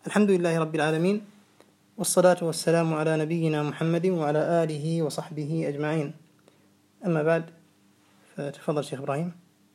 الحمد لله رب العالمين، والصلاة والسلام على نبينا محمد وعلى آله وصحبه أجمعين. أما بعد، فتفضل شيخ إبراهيم.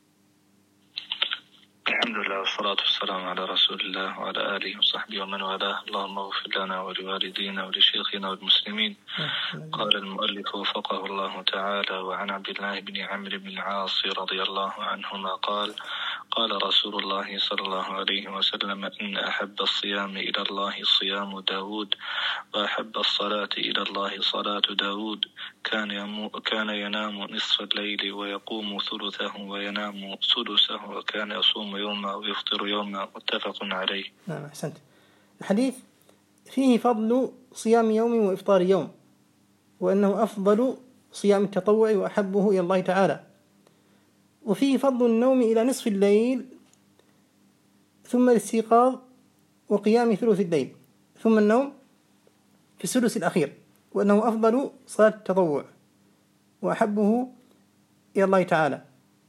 الحمد لله والصلاة والسلام على رسول الله وعلى آله وصحبه ومن والاه. اللهم اغفر لنا ولوالدينا ولشيخنا والمسلمين. قال المؤلف وفقه الله تعالى: وعن عبد الله بن عمرو بن العاص رضي الله عنهما قال: قال رسول الله صلى الله عليه وسلم: إن أحب الصيام إلى الله صيام داود، وأحب الصلاة إلى الله صلاة داود. كان ينام نصف الليل ويقوم ثلثه وينام سدسه، وكان يصوم يوما ويفطر يوما. متفق عليه. نعم، أحسنت. الحديث فيه فضل صيام يوم وإفطار يوم، وأنه أفضل صيام التطوع وأحبه إلى الله تعالى. وفيه فضل النوم إلى نصف الليل، ثم الاستيقاظ وقيام ثلث الليل، ثم النوم في السدس الأخير، وأنه أفضل صلاة التطوع وأحبه إلى الله تعالى.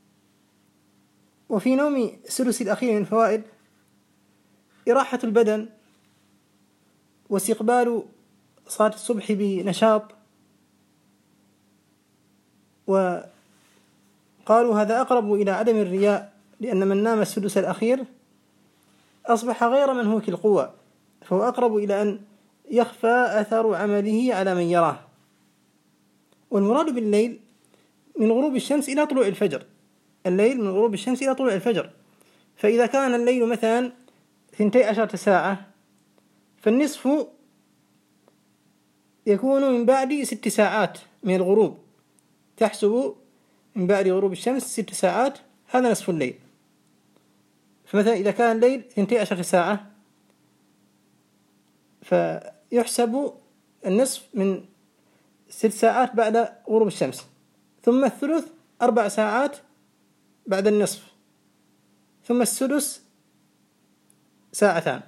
وفي نوم السدس الأخير من الفوائد إراحة البدن واستقبال صلاة الصبح بنشاط. وقالوا هذا أقرب إلى عدم الرياء، لأن من نام السدس الأخير أصبح غير منهوك القوى، فهو أقرب إلى أن يخفى أثر عمله على من يراه. والمراد بالليل من غروب الشمس إلى طلوع الفجر، الليل من غروب الشمس إلى طلوع الفجر. فإذا كان الليل مثلا 12 ساعة، فالنصف يكون من بعد 6 ساعات من الغروب، تحسب من بعد غروب الشمس 6 ساعات، هذا نصف الليل. فمثلا إذا كان الليل 12 ساعة، فيحسب النصف من 6 ساعات بعد غروب الشمس، ثم الثلث 4 ساعات بعد النصف، ثم السدس 2 ساعة.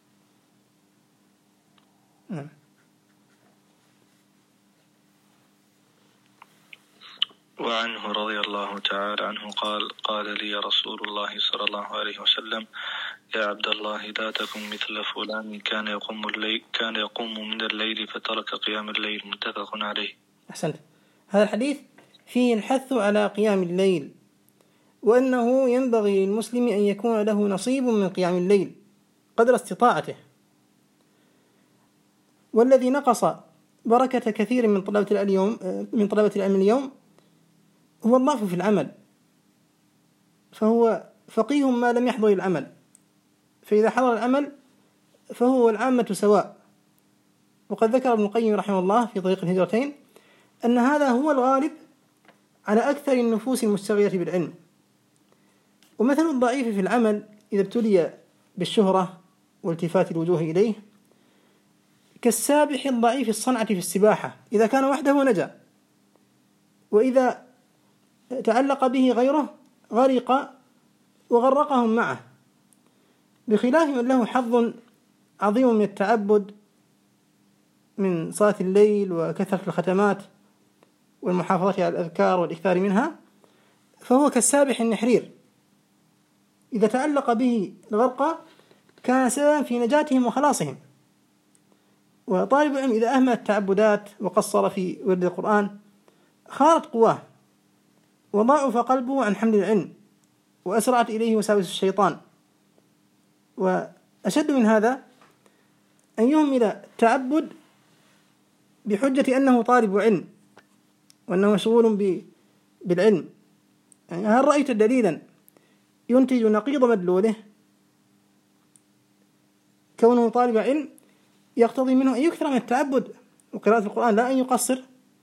وعنه رضي الله تعالى عنه قال: قال لي رسول الله صلى الله عليه وسلم: يا عبد الله، لا تكن مثل فلان كان يقوم من الليل فترك قيام الليل. متفق عليه. أحسنت. هذا الحديث فيه الحث على قيام الليل، وأنه ينبغي للمسلم أن يكون له نصيب من قيام الليل قدر استطاعته. والذي نقص بركة كثير من طلبة العلم اليوم هو الضعف في العمل، فهو فقيه ما لم يحضر العمل، فإذا حضر العمل فهو والعامة سواء. وقد ذكر ابن القيم رحمه الله في طريق الهجرتين أن هذا هو الغالب على أكثر النفوس المشتغلة بالعلم. ومثل الضعيف في العمل إذا ابتلي بالشهرة والتفات الوجوه إليه كالسابح الضعيف الصنعة في السباحة، إذا كان وحده نجا، وإذا تعلق به غيره غرق وغرقهم معه، بخلاف من له حظ عظيم من التعبد من صلاة الليل وكثرة الختمات والمحافظة على الأذكار والإكثار منها، فهو كالسابح النحرير، إذا تعلق به الغرق كان سببا في نجاتهم وخلاصهم. وطالب العلم إذا أهمل التعبدات وقصر في ورد القرآن خارت قواه، وضعف قلبه عن حمل العلم، وأسرعت إليه وساوس الشيطان. وأشد من هذا أن يهمل التعبد بحجة أنه طالب علم وأنه مشغول بالعلم. يعني هل رأيت دليلا ينتج نقيض مدلوله؟ كونه طالب علم يقتضي منه أن يكثر من التعبد وقراءة القرآن، لا أن يقصر.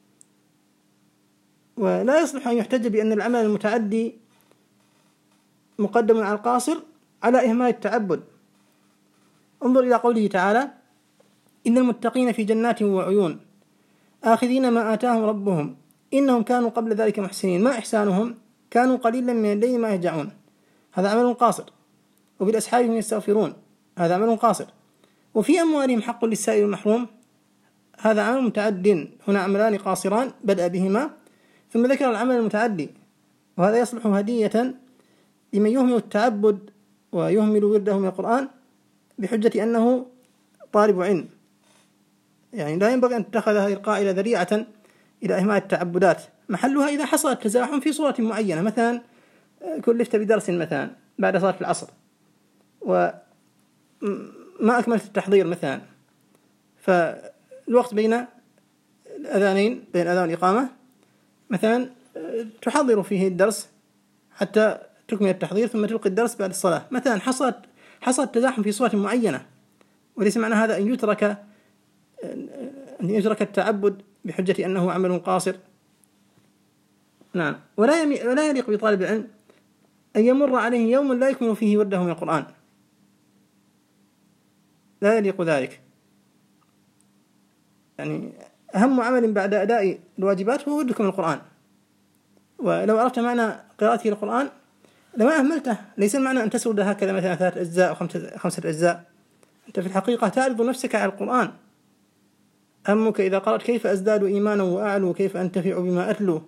ولا يصلح أن يحتج بأن العمل المتعدي مقدم على القاصر على إهمال التعبد. انظر إلى قوله تعالى: إن المتقين في جنات وعيون آخذين ما آتاهم ربهم إنهم كانوا قبل ذلك محسنين. ما إحسانهم؟ كانوا قليلا من الليل ما يهجعون، هذا عمل قاصر. وبالأسحار هم يستغفرون، هذا عمل قاصر. وفي أموالهم حق للسائل والمحروم، هذا عمل متعد. هنا عملان قاصران بدأ بهما ثم ذكر العمل المتعدي، وهذا يصلح هدية لمن يهمل التعبد ويهمل ورده من القرآن بحجة أنه طالب علم، يعني لا ينبغي أن تتخذ هذه القاعدة ذريعة إلى إهمال التعبدات. محلها إذا حصل التزاحم في صورة معينة، مثلا كلفت بدرس مثلا بعد صلاة العصر وما أكملت التحضير مثلا، فالوقت بين الأذانين، بين الأذان والإقامة مثلا تحضر فيه الدرس حتى تكمل التحضير ثم تلقي الدرس بعد الصلاة مثلا. حصل تزاحم في صورة معينة، وليس معنى هذا أن يترك التعبد بحجة أنه عمل قاصر. نعم. ولا يليق بطالب العلم أن يمر عليه يوم لا يكمل فيه ورده من القرآن، لا يليق ذلك. يعني أهم عمل بعد أداء الواجبات هو وردك من القرآن، ولو عرفت معنى قراءته للقرآن لما أهملته. ليس المعنى أن تسرد هكذا مثلا 3 أجزاء أو 5 أجزاء، أنت في الحقيقة تعرض نفسك على القرآن. أمك إذا قرأت كيف أزداد إيمانا وأعلو، كيف أنتفع بما أتلو.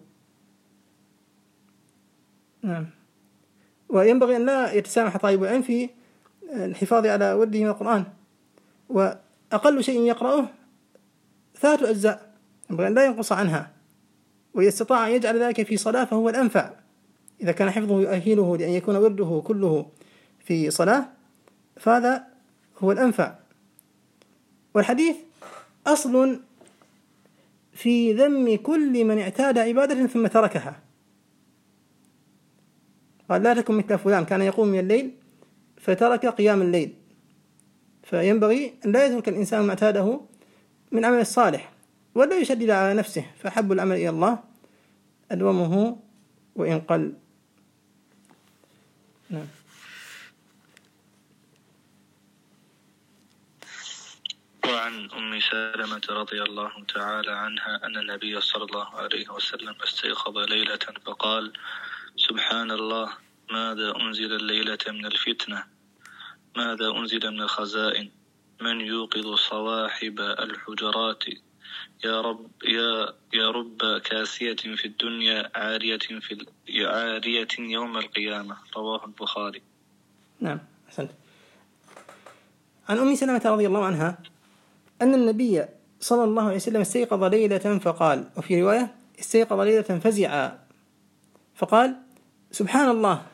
نعم. وينبغي أن لا يتسامح طالب العلم في الحفاظ على ورده من القرآن، وأقل شيء يقرأه 3 أجزاء، ينبغي أن لا ينقص عنها، وإذا استطاع أن يجعل ذلك في صلاة فهو الأنفع. إذا كان حفظه يؤهله لأن يكون ورده كله في صلاة فهذا هو الأنفع. والحديث أصل في ذم كل من اعتاد عبادة ثم تركها. قال لا تكن مثل فلان كان يقوم من الليل فترك قيام الليل. فينبغي أن لا يترك الإنسان ما اعتاده من عمل الصالح، ولا يشدد على نفسه، فحب العمل إلى الله أدومه وإن قل. نعم. وعن أم سلمة رضي الله تعالى عنها أن النبي صلى الله عليه وسلم استيقظ ليلة فقال: سبحان الله، ماذا أنزل الليلة من الفتنة؟ ماذا أنزل من الخزائن؟ من يوقظ صواحب الحجرات؟ يا رب كاسية في الدنيا عارية يوم القيامة. رواه البخاري. نعم، أحسنت. عن أم سلمة رضي الله عنها أن النبي صلى الله عليه وسلم استيقظ ليلة فقال، وفي رواية استيقظ ليلة فزعا فقال: سبحان الله،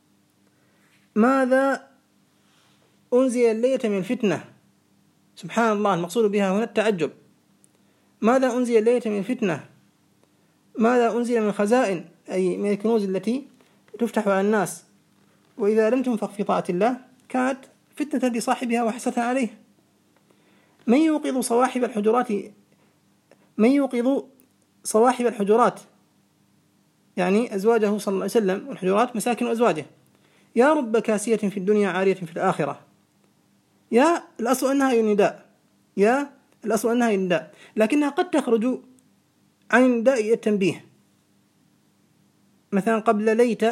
ماذا أنزل الليلة من الفتنة؟ سبحان الله المقصود بها هنا التعجب. ماذا أنزل الليلة من الفتنة؟ ماذا أنزل من الخزائن، أي من الكنوز التي تفتح على الناس، وإذا لم تنفق في طاعة الله كانت فتنة لصاحبها وحسرة عليه. من يوقظ صواحب الحجرات يعني أزواجه صلى الله عليه وسلم، والحجرات مساكن أزواجه. يا رب كاسية في الدنيا عارية في الآخرة. يا الأصل أنها النداء، لكنها قد تخرج عن النداء التنبيه. مثلا قبل ليت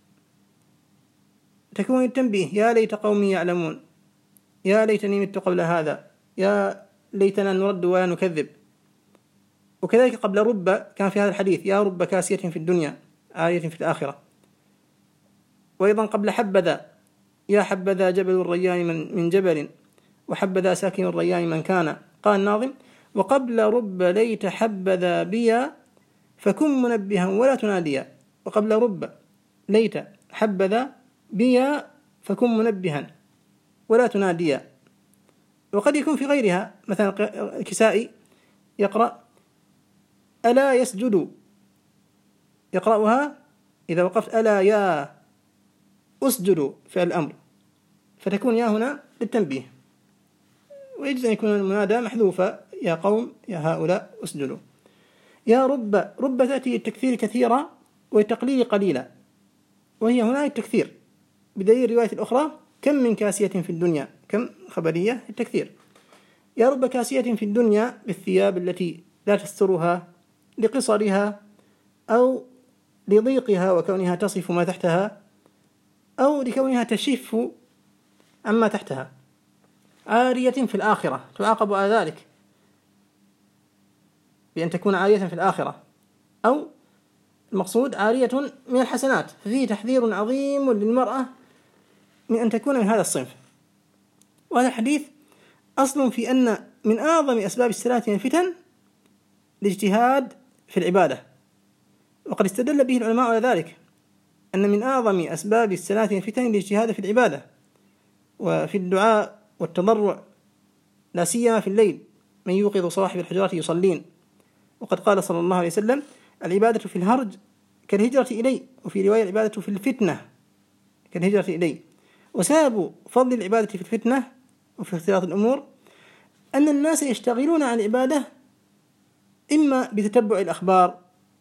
تكون التنبيه: يا ليت قومي يعلمون، يا ليتني مت قبل هذا، يا ليتنا نرد ولا نكذب. وكذلك قبل رب كان في هذا الحديث: يا رب كاسية في الدنيا عارية في الآخرة. وأيضا قبل حبذا: يا حبذا جبل الريان من جبل، وحبذا ساكن الريان من كان. قال الناظم: وقبل رب ليت حبذا بيا فكن منبها ولا تناديا. وقبل رب ليت حبذا بيا فكن منبها ولا تناديا. وقد يكون في غيرها، مثلا الكسائي يقرأ: ألا يسجد، يقرأها إذا وقفت: ألا يا أسجد فعل الأمر، فتكون يا هنا للتنبيه. ويجوز أن يكون المنادى محذوفة: يا قوم، يا هؤلاء اسجدوا. يا رب تأتي التكثير كثيرا والتقليل قليلا، وهي هنا التكثير، بدليل الرواية الأخرى: كم من كاسية في الدنيا، كم خبرية التكثير. يا رب كاسية في الدنيا بالثياب التي لا تسترها لقصرها أو لضيقها وكونها تصف ما تحتها، أو لكونها تشف عما تحتها. عارية في الآخرة، تعاقب على ذلك بأن تكون عارية في الآخرة، أو المقصود عارية من الحسنات. ففيه تحذير عظيم للمرأة من أن تكون من هذا الصنف. وهذا الحديث أصل في أن من أعظم أسباب السلامة من الفتن الاجتهاد في العبادة، وقد استدل به العلماء على ذلك، أن من أعظم أسباب السلامة من الفتن الاجتهاد في العبادة وفي الدعاء والتضرع، لا سيما في الليل، من يوقظ صواحب الحجرات يصلين. وقد قال صلى الله عليه وسلم: العبادة في الهرج كالهجرة إلي، وفي رواية العبادة في الفتنة كالهجرة إلي. وسبب فضل العبادة في الفتنة وفي اختلاط الأمور أن الناس يشتغلون عن العبادة إما بتتبع الأخبار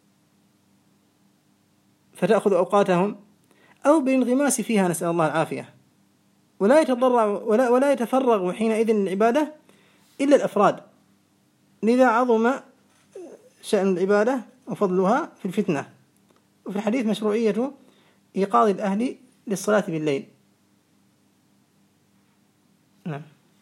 فتأخذ أوقاتهم، أو بالانغماس فيها، نسأل الله العافية، ولا يتضرع ولا يتفرغ حينئذ للعبادة إلا الأفراد. لذا عظم شأن العبادة وفضلها في الفتنة. وفي الحديث مشروعية إيقاظ الأهل للصلاة بالليل. نعم.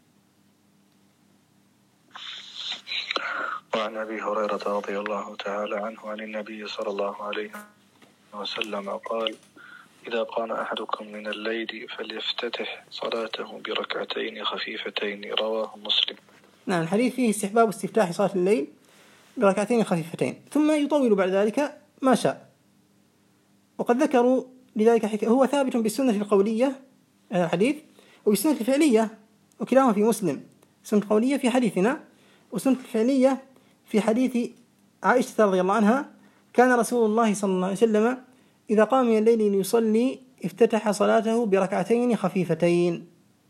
وعن أبي هريرة رضي الله تعالى عنه عن النبي صلى الله عليه وسلم قال: إذا قام أحدكم من الليل فليفتتح صلاته بركعتين خفيفتين، رواه مسلم. نعم، الحديث فيه استحباب استفتاح صلاة الليل بركعتين خفيفتين، ثم يطول بعد ذلك ما شاء. وقد ذكروا لذلك هو ثابت بالسنة القولية هذا الحديث، وبالسنة الفعلية، وكلاهما في مسلم. السنة القولية في حديثنا، والسنة الفعلية في حديث عائشة رضي الله عنها: كان رسول الله صلى الله عليه وسلم إذا قام من الليل ليصلي افتتح صلاته بركعتين خفيفتين.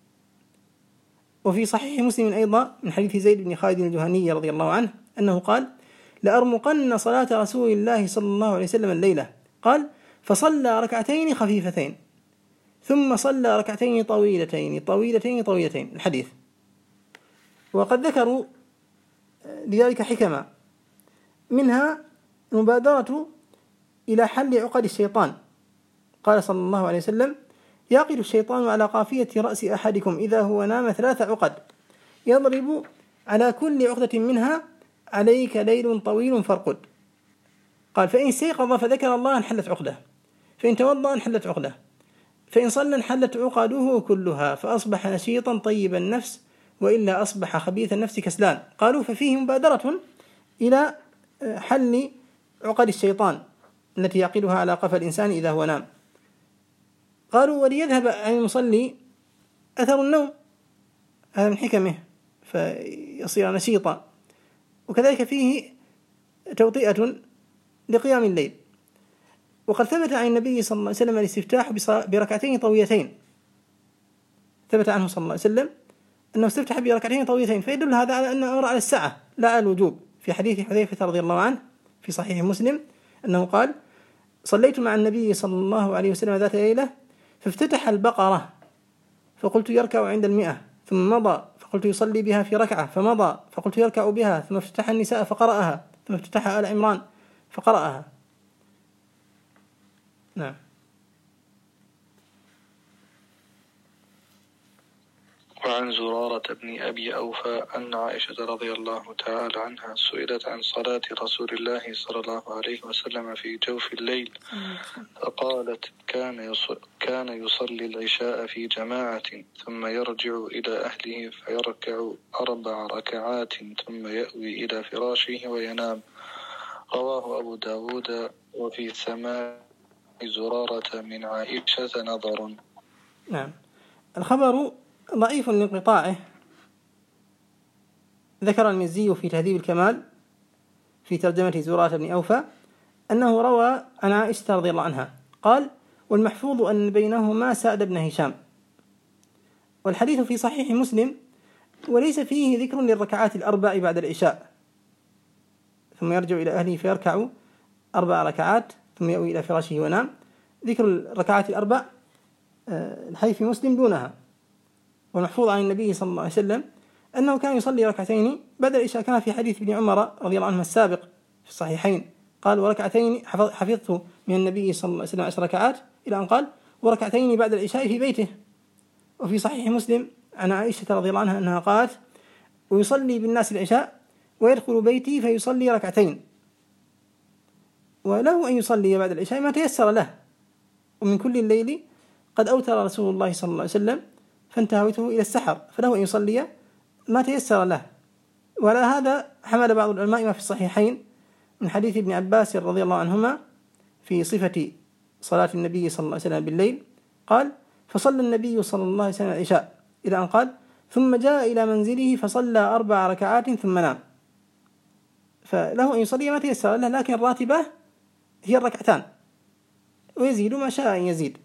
وفي صحيح مسلم أيضا من حديث زيد بن خالد الجهني رضي الله عنه أنه قال: لأرمقن صلاة رسول الله صلى الله عليه وسلم الليلة، قال: فصلى ركعتين خفيفتين ثم صلى ركعتين طويلتين الحديث. وقد ذكروا لذلك حكمة، منها المبادرة إلى حل عقد الشيطان. قال صلى الله عليه وسلم: يعقد الشيطان على قافية رأس أحدكم إذا هو نام 3 عقد، يضرب على كل عقدة منها: عليك ليل طويل فارقد. قال: فإن استيقظ فذكر الله انحلت عقده، فإن توضأ انحلت عقده، فإن صلى انحلت عقده كلها، فأصبح نشيطا طيب النفس، وإلا أصبح خبيث النفس كسلان. قالوا: ففيه مبادرة إلى حل عقد الشيطان التي يعقدها على قفا الإنسان إذا هو نام. قالوا: وليذهب عن المصلي أثر النوم، هذا من حكمه فيصير نشيطا. وكذلك فيه توطئة لقيام الليل. وقد ثبت عن النبي صلى الله عليه وسلم الاستفتاح بركعتين طويلتين، ثبت عنه صلى الله عليه وسلم أنه استفتح بركعتين طويلتين، فيدل هذا على أنه أمر على السعة لا على الوجوب. في حديث حذيفة رضي الله عنه في صحيح مسلم أنه قال: صليت مع النبي صلى الله عليه وسلم ذات ليلة فافتتح البقرة فقلت يركع عند 100، ثم مضى فقلت يصلي بها في ركعة، فمضى فقلت يركع بها، ثم افتتح النساء فقرأها، ثم افتتح آل عمران فقرأها. نعم. وعن زرارة بن أبي أوفى أن عائشة رضي الله تعالى عنها سئلت عن صلاة رسول الله صلى الله عليه وسلم في جوف الليل، فقالت: كان يصلي العشاء في جماعة ثم يرجع إلى أهله فيركع 4 ركعات ثم يأوي إلى فراشه وينام، رواه أبو داود. وفي سماع زرارة من عائشة نظر. نعم، الخبر ضعيف لانقطاعه. ذكر المزي في تهذيب الكمال في ترجمة زرارة بن أوفى أنه روى عن عائشة رضي الله عنها قال: والمحفوظ أن بينهما سعد بن هشام. والحديث في صحيح مسلم، وليس فيه ذكر للركعات 4 بعد العشاء، ثم يرجع إلى أهله فيركع 4 ركعات ثم يأوي إلى فراشه وينام. ذكر الركعات 4 الحديث في مسلم دونها. والمحفوظ عن النبي صلى الله عليه وسلم أنه كان يصلي 2 بعد العشاء، كان في حديث ابن عمر رضي الله عنه السابق في الصحيحين قال: وركعتين حفظت من النبي صلى الله عليه وسلم 10 ركعات، إلى أن قال: وركعتين بعد العشاء في بيته. وفي صحيح مسلم عن عائشة رضي الله عنها أنها قالت: ويصلي بالناس العشاء ويدخل بيتي فيصلي 2، وله أن يصلي بعد العشاء ما تيسر له، ومن كل الليل قد أوتر رسول الله صلى الله عليه وسلم فانتهيته إلى السحر، فله أن يصلي ما تيسر له. وعلى هذا حمل بعض العلماء ما في الصحيحين من حديث ابن عباس رضي الله عنهما في صفة صلاة النبي صلى الله عليه وسلم بالليل، قال: فصلى النبي صلى الله عليه وسلم العشاء، إلى أن قال: ثم جاء إلى منزله فصلى 4 ركعات ثم نام. فله أن يصلي ما تيسر له، لكن الراتبة هي 2 ويزيد ما شاء أن يزيد.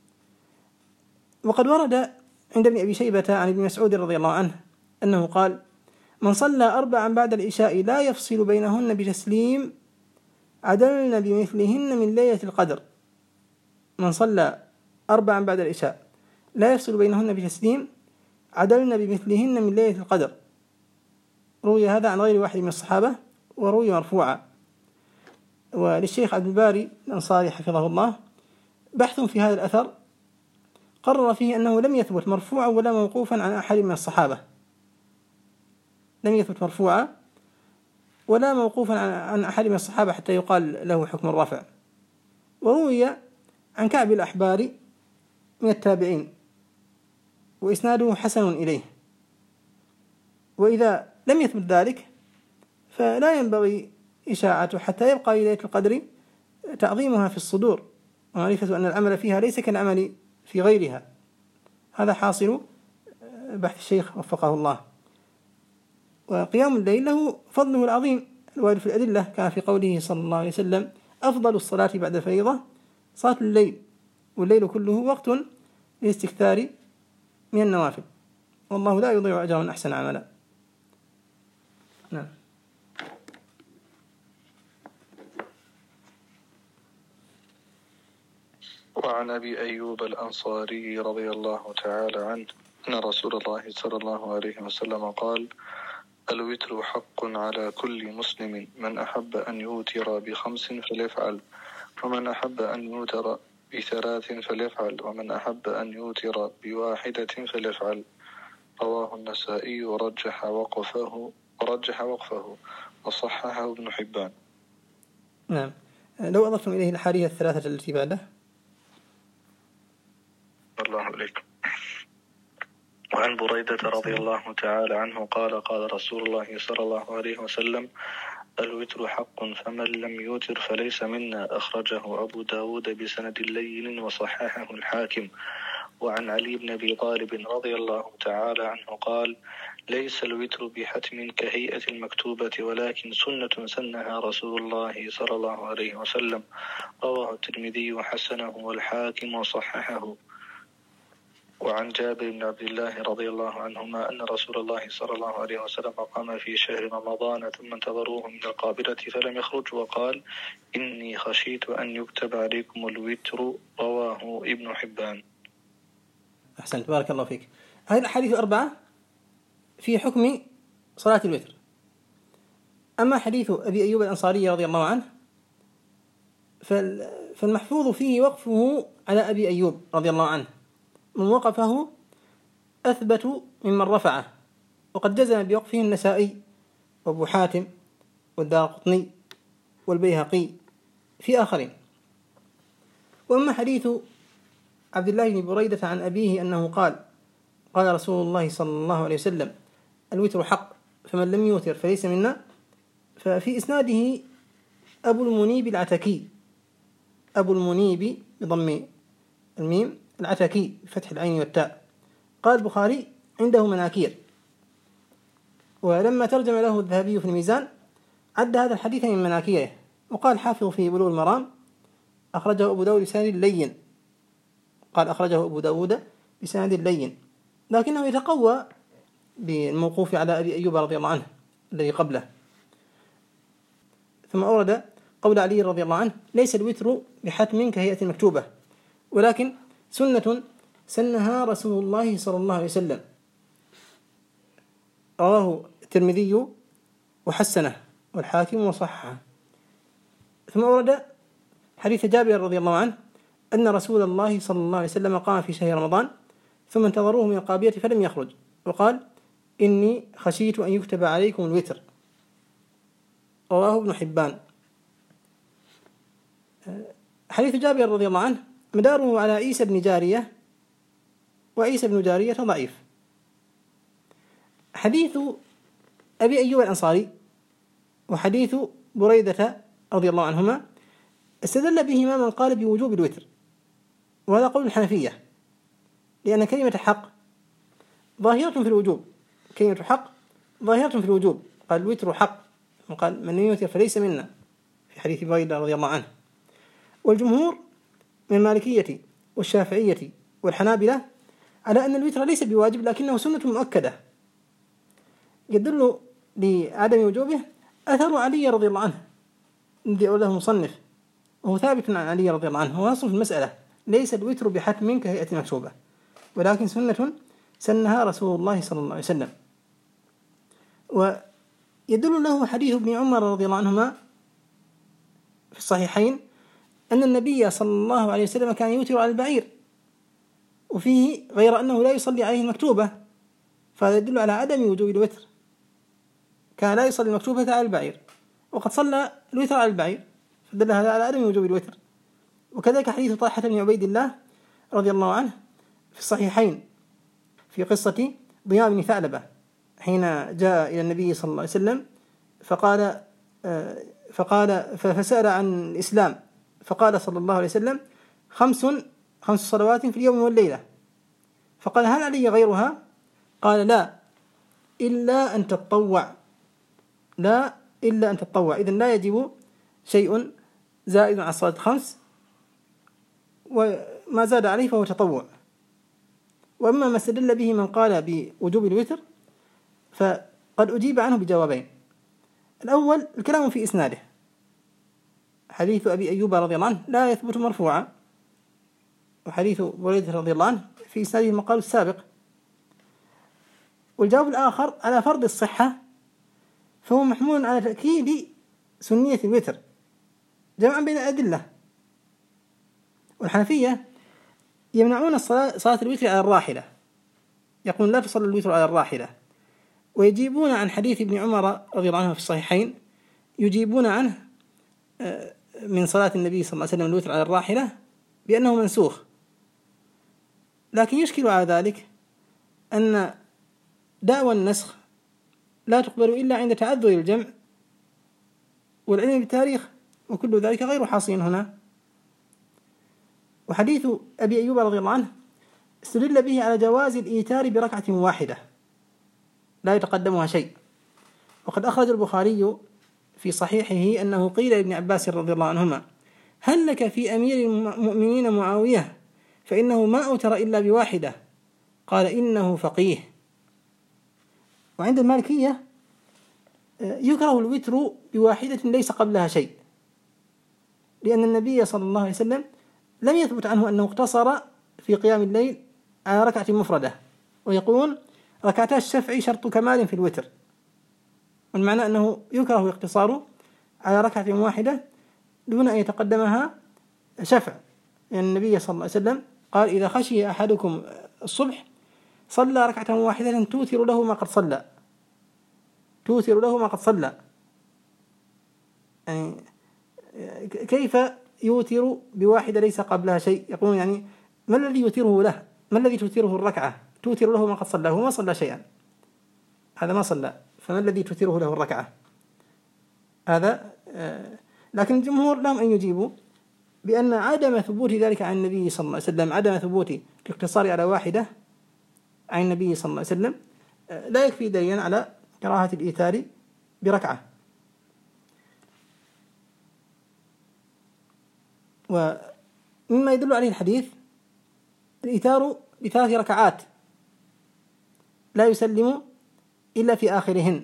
وقد ورد عند ابن أبي شيبة عن ابن مسعود رضي الله عنه أنه قال: من صلى 4 بعد العشاء لا يفصل بينهن بتسليم عدلن بمثلهن من ليلة القدر. من صلى 4 بعد العشاء لا يفصل بينهن بتسليم عدلن بمثلهن من ليلة القدر. روي هذا عن غير واحد من الصحابة، وروي مرفوعا. وللشيخ عبد الباري الأنصاري حفظه الله بحث في هذا الأثر قرر فيه أنه لم يثبت مرفوعا ولا موقوفا عن أحد من الصحابة، لم يثبت مرفوعا ولا موقوفا عن أحد من الصحابة حتى يقال له حكم الرفع. وروي عن كعب الأحبار من التابعين وإسناده حسن إليه. وإذا لم يثبت ذلك فلا ينبغي إشاعته حتى يبقى ليلة القدر تعظيمها في الصدور ومعرفة أن العمل فيها ليس كالعمل في غيرها. هذا حاصل بحث الشيخ وفقه الله. وقيام الليل له فضله العظيم الوارد في الأدلة، كان في قوله صلى الله عليه وسلم: أفضل الصلاة بعد الفريضة صلاة الليل، والليل كله وقت للاستكثار من النوافل، والله لا يضيع أجر من أحسن عملا. نعم. وعن أبي أيوب الأنصاري رضي الله تعالى عنه أن رسول الله صلى الله عليه وسلم قال: الوتر حق على كل مسلم، من أحب أن يوتر ب5 فليفعل، ومن أحب أن يوتر ب3 فليفعل، ومن أحب أن يوتر ب1 فليفعل. رواه النسائي ورجح وقفه وصححه ابن حبان. نعم. لو أضفتم إليه الحديث 3 التي بعده. الله عليكم. وعن بريدة رضي الله تعالى عنه قال: قال رسول الله صلى الله عليه وسلم: الوتر حق، فمن لم يوتر فليس منا. أخرجه أبو داود بسند لين وصححه الحاكم. وعن علي بن أبي طالب رضي الله تعالى عنه قال: ليس الوتر بحتم كهيئة المكتوبة، ولكن سنة سنها رسول الله صلى الله عليه وسلم. رواه الترمذي وحسنه والحاكم وصححه. وعن جابر بن عبد الله رضي الله عنهما أن رسول الله صلى الله عليه وسلم قام في شهر رمضان ثم انتظروه من القابلة فلم يخرج، وقال: إني خشيت أن يكتب عليكم الوتر. رواه ابن حبان. أحسنت، بارك الله فيك. هذه الأحاديث 4 في حكم صلاة الوتر. أما حديث أبي أيوب الأنصاري رضي الله عنه فالمحفوظ فيه وقفه على أبي أيوب رضي الله عنه، من وقفه أثبت ممن رفعه، وقد جزم بوقفه النسائي وأبو حاتم والدارقطني والبيهقي في آخرين. وأما حديث عبد الله بن بريدة عن أبيه أنه قال: قال رسول الله صلى الله عليه وسلم: الوتر حق، فمن لم يوتر فليس منا، ففي إسناده أبو المنيب العتكي، أبو المنيب بضم الميم، العتكي بفتح العين والتاء. قال البخاري: عنده مناكير. ولما ترجم له الذهبي في الميزان عد هذا الحديث من مناكيره، وقال حافظ في بلوغ المرام: أخرجه أبو داود بسند لين. قال: أخرجه أبو داود بسند لين، لكنه يتقوى بالموقوف على أبي أيوب رضي الله عنه الذي قبله. ثم أورد قول علي رضي الله عنه: ليس الوتر بحتم كهيئة المكتوبة، ولكن سنة سنها رسول الله صلى الله عليه وسلم. رواه الترمذي وحسنه والحاكم وصححه. ثم أورد حديث جابر رضي الله عنه أن رسول الله صلى الله عليه وسلم قام في شهر رمضان ثم انتظروه من القابية فلم يخرج، وقال: إني خشيت أن يكتب عليكم الوتر. رواه ابن حبان. حديث جابر رضي الله عنه مداره على عيسى بن جارية، وعيسى بن جارية ضعيف. حديث أبي أيوب الأنصاري وحديث بريدة رضي الله عنهما استدل بهما من قال بوجوب الوتر، وهذا قول الحنفية، لأن كلمة حق ظاهرة في الوجوب، كلمة حق ظاهرة في الوجوب، قال الوتر حق، وقال من يوتر فليس منا في حديث بريدة رضي الله عنه. والجمهور من المالكية والشافعية والحنابلة على أن الوتر ليس بواجب لكنه سنة مؤكدة. يدل لعدم وجوبه أثر علي رضي الله عنه الذي أوله مصنف، وهو ثابت عن علي رضي الله عنه. ونصف المسألة ليس الوتر بحتم كهيئة مكتوبة، ولكن سنة سنها رسول الله صلى الله عليه وسلم. ويدل له حديث ابن عمر رضي الله عنهما في الصحيحين أن النبي صلى الله عليه وسلم كان يوتر على البعير، وفيه غير أنه لا يصلي عليه المكتوبة، فهذا يدل على عدم وجوب الوتر، كان لا يصلي المكتوبة على البعير وقد صلى الوتر على البعير، فدل هذا على عدم وجوب الوتر. وكذلك حديث طلحة بن عبيد الله رضي الله عنه في الصحيحين في قصة ضياء بن ثعلبة حين جاء إلى النبي صلى الله عليه وسلم فسأل عن الإسلام، فقال صلى الله عليه وسلم: خمس صلوات في اليوم والليلة. فقال: هل علي غيرها؟ قال: لا إلا أن تتطوع، لا إلا أن تتطوع، إذن لا يجب شيء زائد على الصلاة الخمس، وما زاد عليه فهو تطوع. وأما ما استدل به من قال بوجوب الوتر فقد أجيب عنه بجوابين. الأول الكلام في إسناده، حديث أبي أيوب رضي الله عنه لا يثبت مرفوعا، وحديث بريدة رضي الله عنه في إسناده المقال السابق. والجواب الآخر على فرض الصحة، فهو محمول على تأكيد سنية الوتر جمعا بين الأدلة. والحنفية يمنعون صلاة الوتر على الراحلة، يقولون لا تصلي الوتر على الراحلة، ويجيبون عن حديث ابن عمر رضي الله عنه في الصحيحين، يجيبون عنه من صلاة النبي صلى الله عليه وسلم الوتر على الراحلة بأنه منسوخ. لكن يشكل على ذلك أن دعوى النسخ لا تقبل إلا عند تعذر الجمع والعلم بالتاريخ، وكل ذلك غير حاصل هنا. وحديث أبي أيوب رضي الله عنه استدل به على جواز الإيتار بركعة واحدة لا يتقدمها شيء. وقد أخرج البخاري في صحيحه أنه قيل لابن عباس رضي الله عنهما: هل لك في أمير المؤمنين معاوية فإنه ما أوتر إلا بواحدة؟ قال: إنه فقيه. وعند المالكية يكره الوتر بواحدة ليس قبلها شيء، لأن النبي صلى الله عليه وسلم لم يثبت عنه أنه اقتصر في قيام الليل على ركعة مفردة، ويقول: ركعتا الشفع شرط كمال في الوتر، والمعنى أنه يكره الاقتصار على ركعة واحدة دون أن يتقدمها شفع، لأن النبي صلى الله عليه وسلم قال: إذا خشي أحدكم الصبح صلى ركعة واحدة توتر له ما قد صلى، توتر له ما قد صلى. يعني كيف يوتر بواحدة ليس قبلها شيء؟ يقولون يعني ما الذي يوتره له؟ ما الذي توتره الركعة؟ توتر له ما قد صلى، هو ما صلى شيئا، هذا ما صلى، فما الذي توتره له الركعة؟ هذا لكن الجمهور لهم أن يجيبوا بأن عدم ثبوت ذلك عن النبي صلى الله عليه وسلم، عدم ثبوت الاقتصار على واحدة عن النبي صلى الله عليه وسلم لا يكفي دليلا على كراهة الإيتار بركعة. ومما يدل عليه الحديث الإيتار بثلاث ركعات لا يسلم إلا في آخرهن،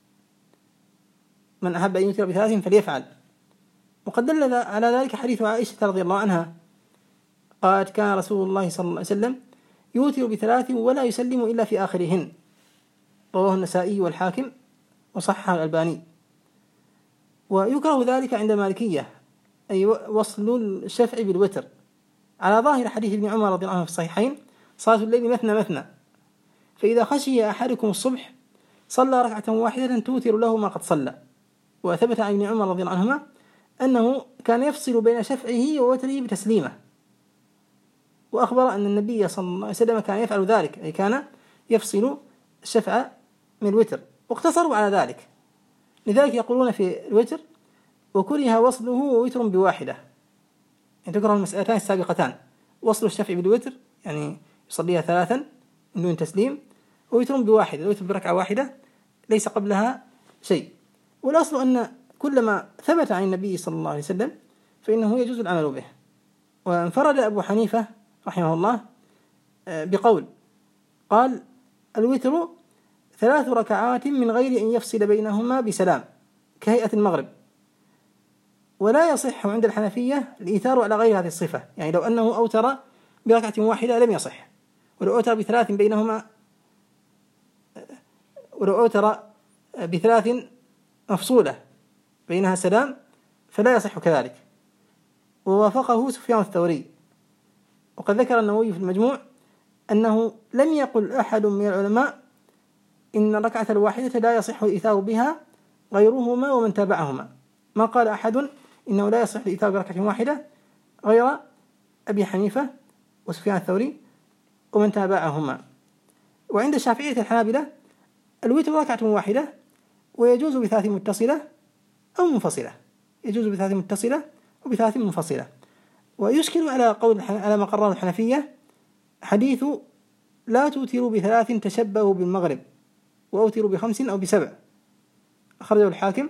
من أحب أن يوتر بثلاث فليفعل. وقد دل على ذلك حديث عائشة رضي الله عنها قالت: كان رسول الله صلى الله عليه وسلم يوتر بثلاث ولا يسلم إلا في آخرهن، رواه النسائي والحاكم وصححه الألباني. ويكره ذلك عند المالكية، أي وصل الشفع بالوتر على ظاهر حديث ابن عمر رضي الله عنه في الصحيحين: صلاة الليل مثنى مثنى، فإذا خشي أحدكم الصبح صلى ركعة واحدة توتر له ما قد صلى. وثبت عن ابن عمر رضي الله عنهما أنه كان يفصل بين شفعه ووتره بتسليمه، وأخبر أن النبي صلى الله عليه وسلم كان يفعل ذلك، أي كان يفصل الشفع من الوتر واقتصروا على ذلك. لذلك يقولون في الوتر وكره وصله ووتر بواحدة، يعني تكره المسألتان السابقتان، وصل الشفع بالوتر يعني يصليها 3 من دون تسليم، ووتر بواحدة، الوتر بركعة واحدة ليس قبلها شيء. والأصل أن كل ما ثبت عن النبي صلى الله عليه وسلم فإنه يجوز العمل به. وانفرد أبو حنيفة رحمه الله بقول قال الوتر 3 ركعات من غير أن يفصل بينهما بسلام كهيئة المغرب. ولا يصح عند الحنفية الإيثار على غير هذه الصفة، يعني لو أنه أوتر بركعة واحدة لم يصح، ولو أوتر ب3 بينهما، ولو أوتر ب3 مفصولة بينها سلام فلا يصح كذلك. ووافقه سفيان الثوري. وقد ذكر النووي في المجموع أنه لم يقل أحد من العلماء إن الركعة الواحدة لا يصح الإيثار بها غيرهما ومن تابعهما، ما قال أحد إنه لا يصح الإيثار بركعة واحدة غير أبي حنيفة وسفيان الثوري ومن تابعهما. وعند الشافعية الحنابلة الوتر ركعة واحدة ويجوز ب3 متصلة أو منفصلة، يجوز ب3 متصلة وب3 منفصلة. ويشكل على ما قرره الحنفية حديث لا توتروا ب3 تشبهوا بالمغرب وأوتروا ب5 أو ب7، أخرجه الحاكم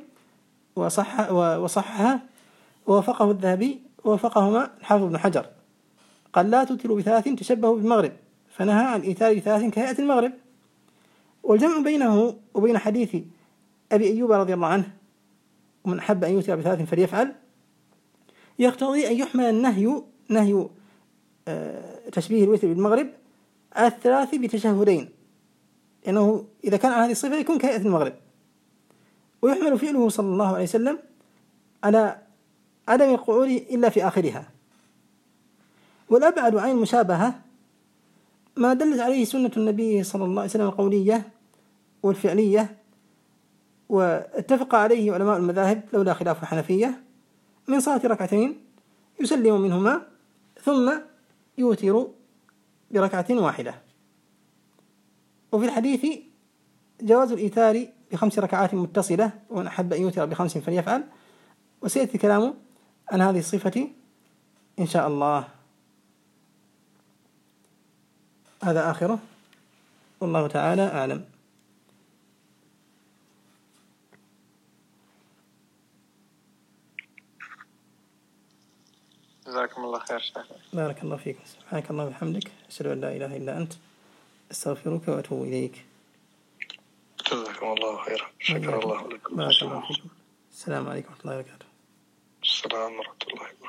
وصحها ووافقه الذهبي ووافقهما الحافظ بن حجر. قال لا توتروا ب3 تشبهوا بالمغرب، فنهى عن إيتار ب3 كهيئة المغرب. والجمع بينه وبين حديث أبي أيوب رضي الله عنه ومن أحب أن يوتر ب3 فليفعل يقتضي أن يحمل نهي تشبيه الوتر بالمغرب على 3 بتشهدين، لأنه إذا كان على هذه الصفة يكون كهيئة المغرب. ويحمل فعله صلى الله عليه وسلم على عدم القعود إلا في آخرها. والأبعد عن المشابهة ما دلت عليه سنة النبي صلى الله عليه وسلم القولية والفعلية، واتفق عليه علماء المذاهب لولا خلاف الحنفية، من صلاة 2 ركعتين يسلم منهما ثم يوتر ب1 واحدة. وفي الحديث جواز الإيتار ب5 ركعات متصلة، ومن أحب أن يوتر ب5 فليفعل. وسيأتي كلامه عن هذه الصفة إن شاء الله. هذا آخره، والله تعالى أعلم. جزاكم الله خير شيخ. بارك الله فيكم. سبحانك اللهم وبحمدك، أشهد أن لا إله إلا أنت، أستغفرك وأتوب إليك. جزاكم الله خيرا. شكرا الله لكم. بارك الله فيكم. السلام عليكم ورحمة الله وبركاته. السلام ورحمة الله وبركاته.